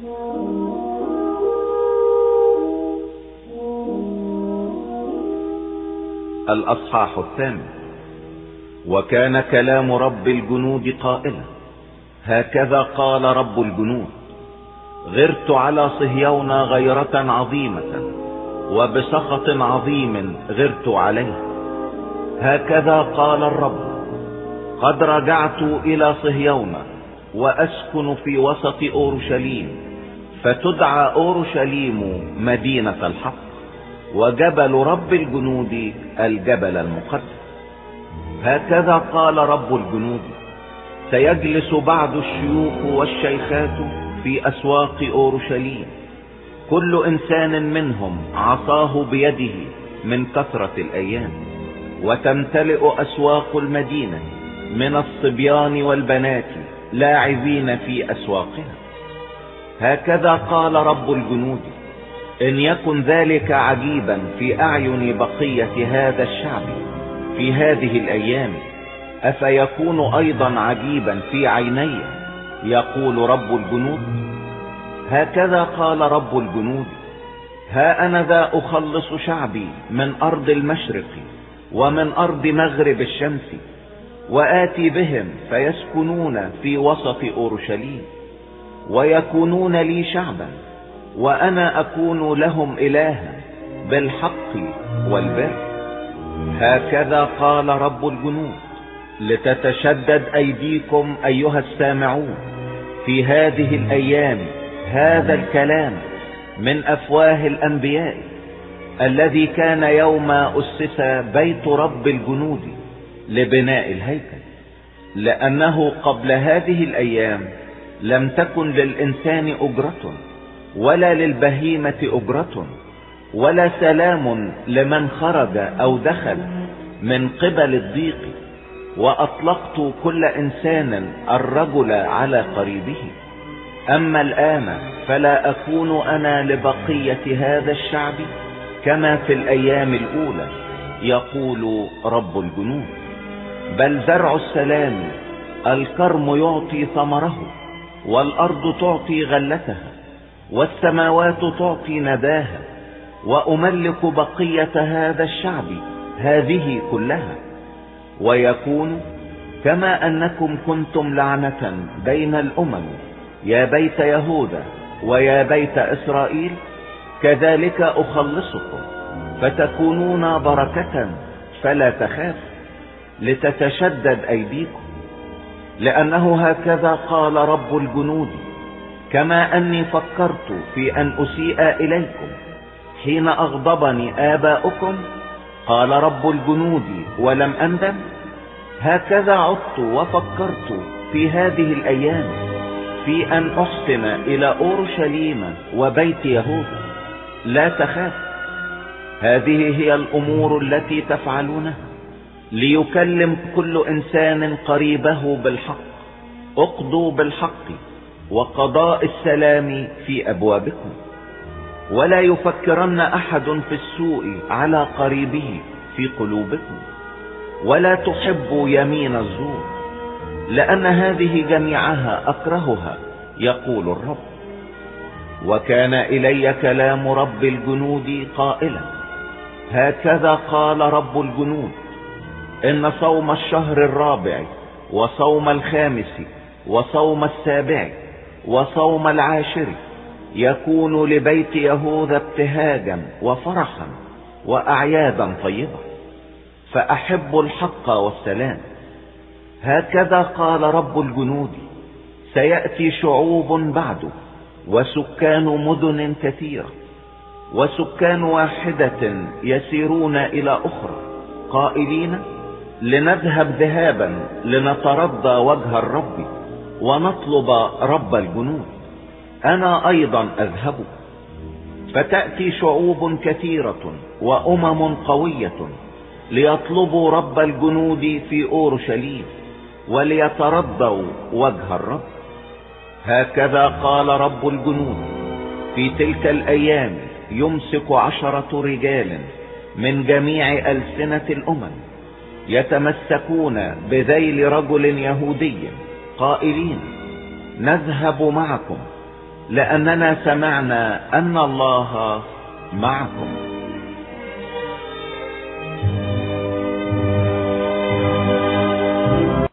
الأصحاح 8. وكان كلام رب الجنود قائلا: هكذا قال رب الجنود: غرت على صهيون غيرة عظيمة، وبسخط عظيم غرت عليه. هكذا قال الرب: قد رجعت إلى صهيون وأسكن في وسط أورشليم، فتدعى أورشليم مدينة الحق، وجبل رب الجنود الجبل المقدس. هكذا قال رب الجنود: سيجلس بعض الشيوخ والشيخات في أسواق أورشليم، كل إنسان منهم عصاه بيده من كثرة الأيام، وتمتلئ أسواق المدينة من الصبيان والبنات لاعبين في أسواقها. هكذا قال رب الجنود: إن يكن ذلك عجيبا في أعين بقية هذا الشعب في هذه الأيام، أفيكون أيضا عجيبا في عيني، يقول رب الجنود. هكذا قال رب الجنود: ها أنا ذا أخلص شعبي من أرض المشرق ومن أرض مغرب الشمس، وآتي بهم فيسكنون في وسط أورشليم، ويكونون لي شعبا، وأنا أكون لهم إلها بالحق والبر. هكذا قال رب الجنود: لتتشدد أيديكم أيها السامعون في هذه الأيام هذا الكلام من أفواه الأنبياء، الذي كان يوم أسس بيت رب الجنود لبناء الهيكل، لأنه قبل هذه الأيام لم تكن للإنسان أجرة، ولا للبهيمة أجرة، ولا سلام لمن خرج أو دخل من قبل الضيق، وأطلقت كل إنسان الرجل على قريبه. أما الآن فلا أكون أنا لبقية هذا الشعب كما في الأيام الأولى، يقول رب الجنود، بل زرع السلام الكرم يعطي ثمره، والأرض تعطي غلتها، والسماوات تعطي نداها، وأملك بقية هذا الشعب هذه كلها. ويكون كما أنكم كنتم لعنة بين الأمم يا بيت يهوذا ويا بيت إسرائيل، كذلك أخلصكم فتكونون بركة فلا تخاف، لتتشدد أيديكم. لأنه هكذا قال رب الجنود: كما أني فكرت في أن أسيء إليكم حين أغضبني آباؤكم، قال رب الجنود، ولم أندم، هكذا عدت وفكرت في هذه الأيام في أن أحسن إلى أورشليم وبيت يهوذا. لا تخاف، هذه هي الأمور التي تفعلونها ليكلم كل إنسان قريبه بالحق. اقضوا بالحق وقضاء السلام في أبوابكم، ولا يفكرن أحد في السوء على قريبه في قلوبكم، ولا تحبوا يمين الزور، لأن هذه جميعها أكرهها، يقول الرب. وكان إلي كلام رب الجنود قائلا: هكذا قال رب الجنود: إن صوم الشهر الرابع وصوم الخامس وصوم السابع وصوم العاشر يكون لبيت يهوذا ابتهاجا وفرحا وأعيادا طيبة، فأحب الحق والسلام. هكذا قال رب الجنود: سيأتي شعوب بعد، وسكان مدن كثيرة، وسكان واحدة يسيرون إلى أخرى قائلين: لنذهب ذهابا لنترضى وجه الرب ونطلب رب الجنود. أنا أيضا أذهب. فتأتي شعوب كثيرة وأمم قوية ليطلبوا رب الجنود في أورشليم وليترضوا وجه الرب. هكذا قال رب الجنود: في تلك الأيام يمسك 10 رجال من جميع ألسنة الأمم يتمسكون بذيل رجل يهودي قائلين: نذهب معكم لأننا سمعنا أن الله معكم.